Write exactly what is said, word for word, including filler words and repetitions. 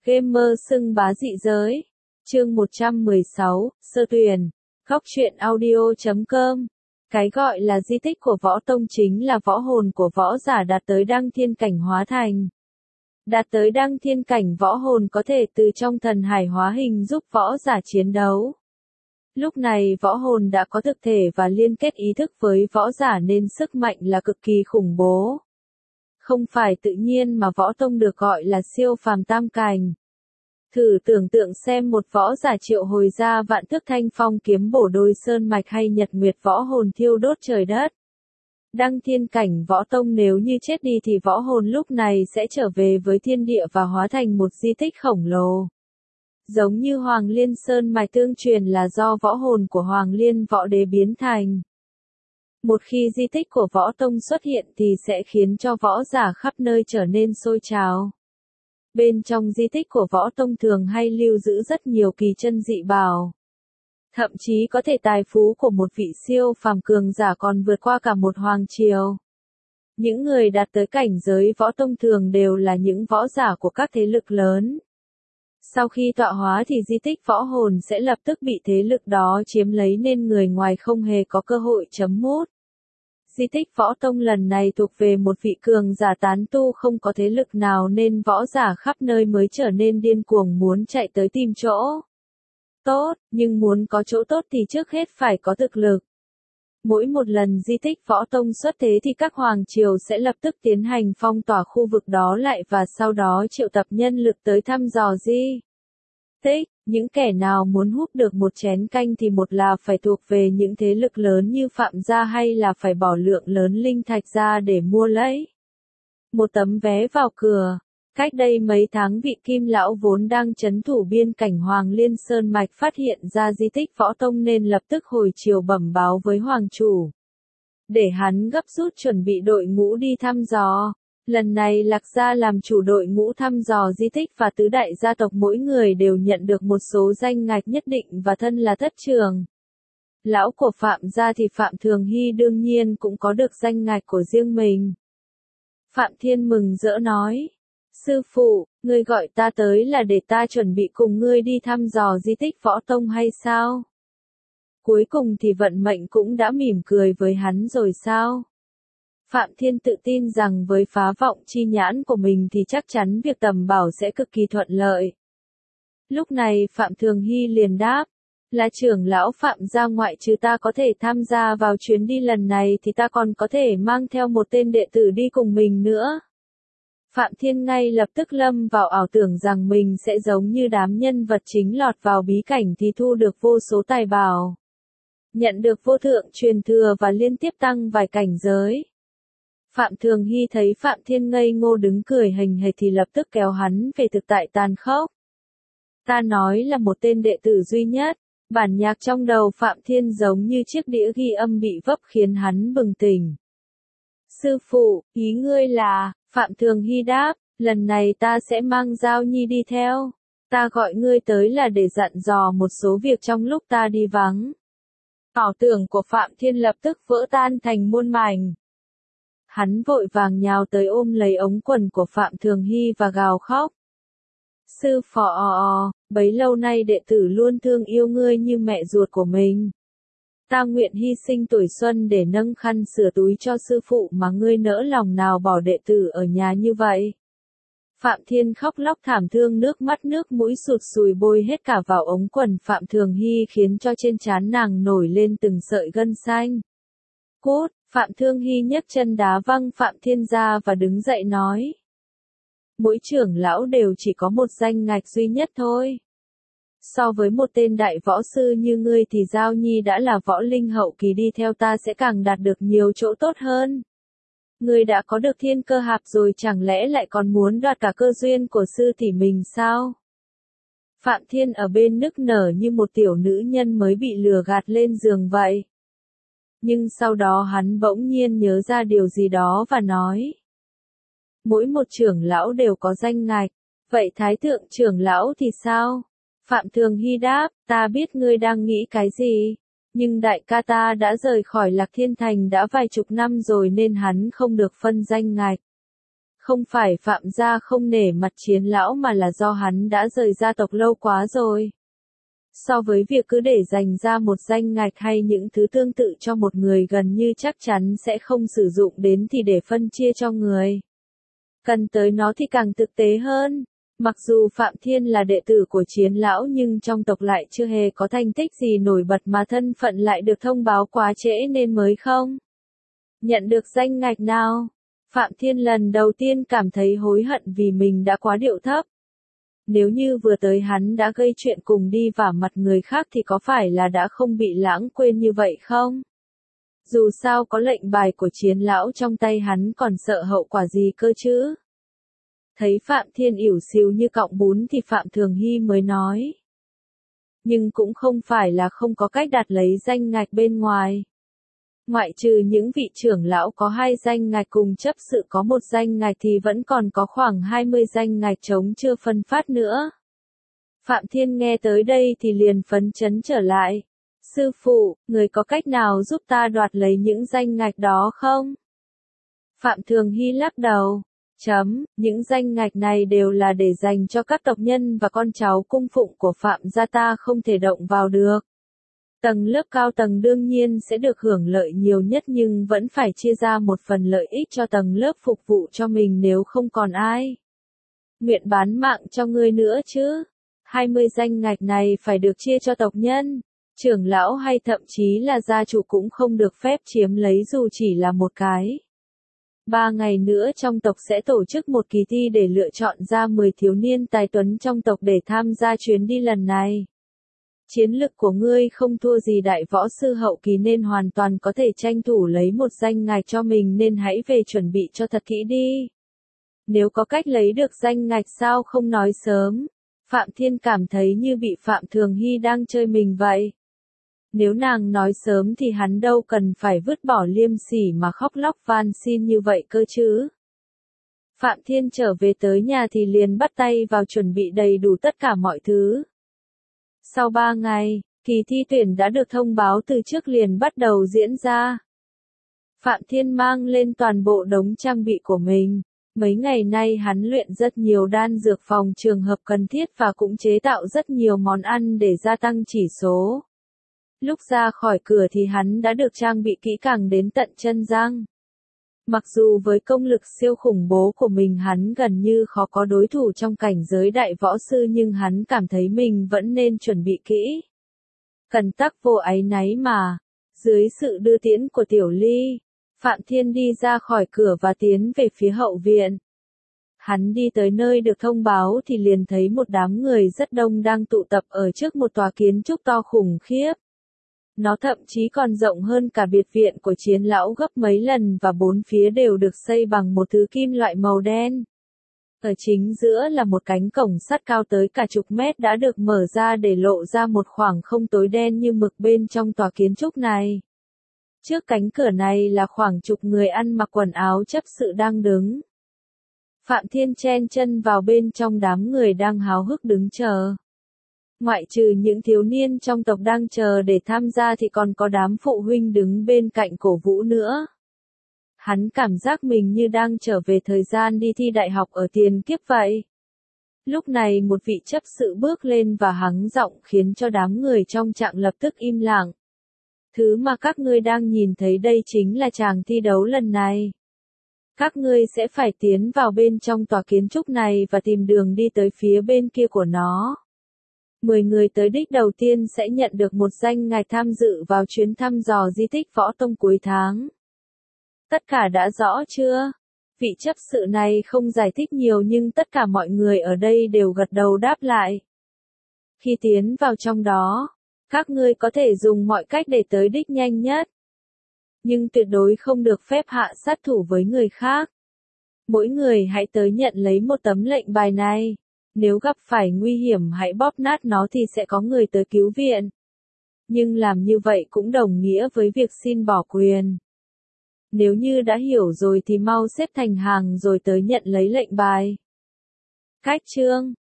Gamer xưng bá dị giới. Chương một trăm mười sáu, Sơ tuyển. Góc truyện audio chấm com. Cái gọi là di tích của võ tông chính là võ hồn của võ giả đạt tới đăng thiên cảnh hóa thành. Đạt tới đăng thiên cảnh võ hồn có thể từ trong thần hải hóa hình giúp võ giả chiến đấu. Lúc này võ hồn đã có thực thể và liên kết ý thức với võ giả nên sức mạnh là cực kỳ khủng bố. Không phải tự nhiên mà võ tông được gọi là siêu phàm tam cảnh. Thử tưởng tượng xem một võ giả triệu hồi ra vạn thức thanh phong kiếm bổ đôi sơn mạch hay nhật nguyệt võ hồn thiêu đốt trời đất. Đăng thiên cảnh võ tông nếu như chết đi thì võ hồn lúc này sẽ trở về với thiên địa và hóa thành một di tích khổng lồ. Giống như Hoàng Liên Sơn mạch tương truyền là do võ hồn của Hoàng Liên võ đế biến thành. Một khi di tích của võ tông xuất hiện thì sẽ khiến cho võ giả khắp nơi trở nên sôi trào. Bên trong di tích của võ tông thường hay lưu giữ rất nhiều kỳ chân dị bảo. Thậm chí có thể tài phú của một vị siêu phàm cường giả còn vượt qua cả một hoàng triều. Những người đạt tới cảnh giới võ tông thường đều là những võ giả của các thế lực lớn. Sau khi tọa hóa thì di tích võ hồn sẽ lập tức bị thế lực đó chiếm lấy nên người ngoài không hề có cơ hội chấm mút. Di tích võ tông lần này thuộc về một vị cường giả tán tu không có thế lực nào nên võ giả khắp nơi mới trở nên điên cuồng muốn chạy tới tìm chỗ tốt, nhưng muốn có chỗ tốt thì trước hết phải có thực lực. Mỗi một lần di tích võ tông xuất thế thì các hoàng triều sẽ lập tức tiến hành phong tỏa khu vực đó lại và sau đó triệu tập nhân lực tới thăm dò di tích. Những kẻ nào muốn húp được một chén canh thì một là phải thuộc về những thế lực lớn như Phạm gia hay là phải bỏ lượng lớn linh thạch ra để mua lấy một tấm vé vào cửa. Cách đây mấy tháng vị Kim lão vốn đang trấn thủ biên cảnh Hoàng Liên Sơn mạch phát hiện ra di tích võ tông nên lập tức hồi chiều bẩm báo với hoàng chủ, để hắn gấp rút chuẩn bị đội ngũ đi thăm dò. Lần này Lạc gia làm chủ đội ngũ thăm dò di tích và tứ đại gia tộc mỗi người đều nhận được một số danh ngạch nhất định và thân là thất trưởng lão của Phạm gia thì Phạm Thường Hy đương nhiên cũng có được danh ngạch của riêng mình. Phạm Thiên mừng rỡ nói, sư phụ, ngươi gọi ta tới là để ta chuẩn bị cùng ngươi đi thăm dò di tích võ tông hay sao? Cuối cùng thì vận mệnh cũng đã mỉm cười với hắn rồi sao? Phạm Thiên tự tin rằng với phá vọng chi nhãn của mình thì chắc chắn việc tầm bảo sẽ cực kỳ thuận lợi. Lúc này Phạm Thường Hy liền đáp, là trưởng lão Phạm gia ngoại trừ ta có thể tham gia vào chuyến đi lần này thì ta còn có thể mang theo một tên đệ tử đi cùng mình nữa. Phạm Thiên ngay lập tức lâm vào ảo tưởng rằng mình sẽ giống như đám nhân vật chính lọt vào bí cảnh thì thu được vô số tài bảo, nhận được vô thượng truyền thừa và liên tiếp tăng vài cảnh giới. Phạm Thường Hy thấy Phạm Thiên ngây ngô đứng cười hình hệt thì lập tức kéo hắn về thực tại tàn khốc. Ta nói là một tên đệ tử duy nhất. Bản nhạc trong đầu Phạm Thiên giống như chiếc đĩa ghi âm bị vấp khiến hắn bừng tỉnh. Sư phụ, ý ngươi là, Phạm Thường Hy đáp, lần này ta sẽ mang Giao Nhi đi theo. Ta gọi ngươi tới là để dặn dò một số việc trong lúc ta đi vắng. Ảo tưởng của Phạm Thiên lập tức vỡ tan thành muôn mảnh. Hắn vội vàng nhào tới ôm lấy ống quần của Phạm Thường Hy và gào khóc. Sư phò, bấy lâu nay đệ tử luôn thương yêu ngươi như mẹ ruột của mình. Ta nguyện hy sinh tuổi xuân để nâng khăn sửa túi cho sư phụ mà ngươi nỡ lòng nào bỏ đệ tử ở nhà như vậy. Phạm Thiên khóc lóc thảm thương nước mắt nước mũi sụt sùi bôi hết cả vào ống quần Phạm Thường Hy khiến cho trên trán nàng nổi lên từng sợi gân xanh. Cút, Phạm Thường Hy nhấc chân đá văng Phạm Thiên ra và đứng dậy nói. Mỗi trưởng lão đều chỉ có một danh ngạch duy nhất thôi. So với một tên đại võ sư như ngươi thì Giao Nhi đã là võ linh hậu kỳ đi theo ta sẽ càng đạt được nhiều chỗ tốt hơn. Ngươi đã có được thiên cơ hạp rồi chẳng lẽ lại còn muốn đoạt cả cơ duyên của sư tỷ mình sao? Phạm Thiên ở bên nức nở như một tiểu nữ nhân mới bị lừa gạt lên giường vậy. Nhưng sau đó hắn bỗng nhiên nhớ ra điều gì đó và nói. Mỗi một trưởng lão đều có danh ngạch, vậy thái thượng trưởng lão thì sao? Phạm Thường Hy đáp, ta biết ngươi đang nghĩ cái gì, nhưng đại ca ta đã rời khỏi Lạc Thiên Thành đã vài chục năm rồi nên hắn không được phân danh ngạch. Không phải Phạm gia không nể mặt Chiến lão mà là do hắn đã rời gia tộc lâu quá rồi. So với việc cứ để dành ra một danh ngạch hay những thứ tương tự cho một người gần như chắc chắn sẽ không sử dụng đến thì để phân chia cho người cần tới nó thì càng thực tế hơn. Mặc dù Phạm Thiên là đệ tử của Chiến lão nhưng trong tộc lại chưa hề có thành tích gì nổi bật mà thân phận lại được thông báo quá trễ nên mới không nhận được danh ngạch nào. Phạm Thiên lần đầu tiên cảm thấy hối hận vì mình đã quá điệu thấp. Nếu như vừa tới hắn đã gây chuyện cùng đi vả mặt người khác thì có phải là đã không bị lãng quên như vậy không? Dù sao có lệnh bài của Chiến lão trong tay hắn còn sợ hậu quả gì cơ chứ? Thấy Phạm Thiên ỉu xìu như cọng bún thì Phạm Thường Hy mới nói. Nhưng cũng không phải là không có cách đạt lấy danh ngạch bên ngoài. Ngoại trừ những vị trưởng lão có hai danh ngạch cùng chấp sự có một danh ngạch thì vẫn còn có khoảng hai mươi danh ngạch trống chưa phân phát nữa. Phạm Thiên nghe tới đây thì liền phấn chấn trở lại. Sư phụ, người có cách nào giúp ta đoạt lấy những danh ngạch đó không? Phạm Thường Hy lắc đầu. Chấm, những danh ngạch này đều là để dành cho các tộc nhân và con cháu cung phụng của Phạm gia, ta không thể động vào được. Tầng lớp cao tầng đương nhiên sẽ được hưởng lợi nhiều nhất nhưng vẫn phải chia ra một phần lợi ích cho tầng lớp phục vụ cho mình nếu không còn ai nguyện bán mạng cho ngươi nữa chứ. hai mươi danh ngạch này phải được chia cho tộc nhân, trưởng lão hay thậm chí là gia chủ cũng không được phép chiếm lấy dù chỉ là một cái. Ba ngày nữa trong tộc sẽ tổ chức một kỳ thi để lựa chọn ra mười thiếu niên tài tuấn trong tộc để tham gia chuyến đi lần này. Chiến lực của ngươi không thua gì đại võ sư hậu kỳ nên hoàn toàn có thể tranh thủ lấy một danh ngạch cho mình nên hãy về chuẩn bị cho thật kỹ đi. Nếu có cách lấy được danh ngạch sao không nói sớm? Phạm Thiên cảm thấy như bị Phạm Thường Hy đang chơi mình vậy. Nếu nàng nói sớm thì hắn đâu cần phải vứt bỏ liêm sỉ mà khóc lóc van xin như vậy cơ chứ. Phạm Thiên trở về tới nhà thì liền bắt tay vào chuẩn bị đầy đủ tất cả mọi thứ. Sau ba ngày, kỳ thi tuyển đã được thông báo từ trước liền bắt đầu diễn ra. Phạm Thiên mang lên toàn bộ đống trang bị của mình. Mấy ngày nay hắn luyện rất nhiều đan dược phòng trường hợp cần thiết và cũng chế tạo rất nhiều món ăn để gia tăng chỉ số. Lúc ra khỏi cửa thì hắn đã được trang bị kỹ càng đến tận chân răng. Mặc dù với công lực siêu khủng bố của mình hắn gần như khó có đối thủ trong cảnh giới đại võ sư nhưng hắn cảm thấy mình vẫn nên chuẩn bị kỹ. Cần tắc vô áy náy mà. Dưới sự đưa tiễn của Tiểu Ly, Phạm Thiên đi ra khỏi cửa và tiến về phía hậu viện. Hắn đi tới nơi được thông báo thì liền thấy một đám người rất đông đang tụ tập ở trước một tòa kiến trúc to khủng khiếp. Nó thậm chí còn rộng hơn cả biệt viện của Chiến lão gấp mấy lần và bốn phía đều được xây bằng một thứ kim loại màu đen. Ở chính giữa là một cánh cổng sắt cao tới cả chục mét đã được mở ra để lộ ra một khoảng không tối đen như mực bên trong tòa kiến trúc này. Trước cánh cửa này là khoảng chục người ăn mặc quần áo chấp sự đang đứng. Phạm Thiên chen chân vào bên trong đám người đang háo hức đứng chờ. Ngoại trừ những thiếu niên trong tộc đang chờ để tham gia thì còn có đám phụ huynh đứng bên cạnh cổ vũ nữa. Hắn cảm giác mình như đang trở về thời gian đi thi đại học ở tiền kiếp vậy. Lúc này một vị chấp sự bước lên và hắng giọng khiến cho đám người trong trạng lập tức im lặng. Thứ mà các ngươi đang nhìn thấy đây chính là tràng thi đấu lần này. Các ngươi sẽ phải tiến vào bên trong tòa kiến trúc này và tìm đường đi tới phía bên kia của nó. Mười người tới đích đầu tiên sẽ nhận được một danh ngạch tham dự vào chuyến thăm dò di tích võ tông cuối tháng. Tất cả đã rõ chưa? Vị chấp sự này không giải thích nhiều nhưng tất cả mọi người ở đây đều gật đầu đáp lại. Khi tiến vào trong đó, các ngươi có thể dùng mọi cách để tới đích nhanh nhất. Nhưng tuyệt đối không được phép hạ sát thủ với người khác. Mỗi người hãy tới nhận lấy một tấm lệnh bài này. Nếu gặp phải nguy hiểm hãy bóp nát nó thì sẽ có người tới cứu viện. Nhưng làm như vậy cũng đồng nghĩa với việc xin bỏ quyền. Nếu như đã hiểu rồi thì mau xếp thành hàng rồi tới nhận lấy lệnh bài. Cách chương